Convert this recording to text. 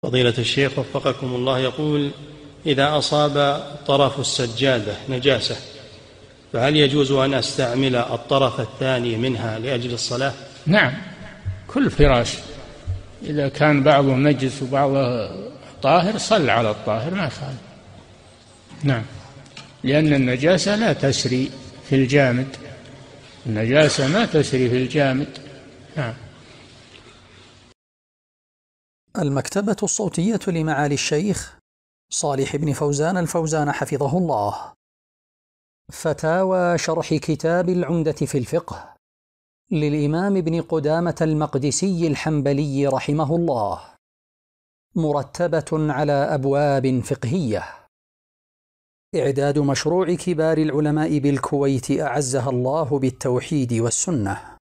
فضيلة الشيخ وفقكم الله، يقول: إذا أصاب طرف السجادة نجاسة فهل يجوز أن أستعمل الطرف الثاني منها لأجل الصلاة؟ نعم، كل فراش إذا كان بعضه نجس وبعضه طاهر صل على الطاهر ما خالف. نعم، لأن النجاسة لا تسري في الجامد، النجاسة ما تسري في الجامد. نعم. المكتبة الصوتية لمعالي الشيخ صالح بن فوزان الفوزان حفظه الله. فتاوى شرح كتاب العمدة في الفقه للإمام ابن قدامة المقدسي الحنبلي رحمه الله، مرتبة على أبواب فقهية. إعداد مشروع كبار العلماء بالكويت أعزها الله بالتوحيد والسنة.